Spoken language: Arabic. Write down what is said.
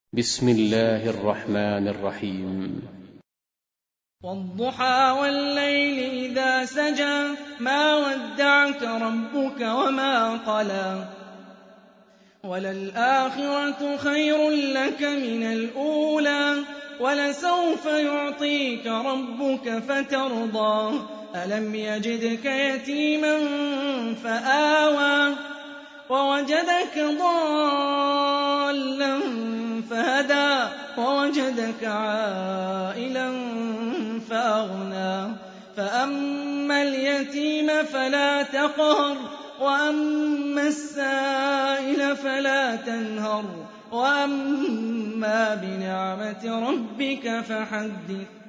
بسم الله الرحمن الرحيم. والضحى والليل إذا سجى ما ودعك ربك وما قلى وللآخرة خير لك من الأولى ولسوف يعطيك ربك فترضى ألم يجدك يتيما فآوى ووجدك ضالا فهدى ووجدك عائلا فأغنى فأما اليتيم فلا تقهر وأما السائل فلا تنهر وأما بنعمة ربك فحدث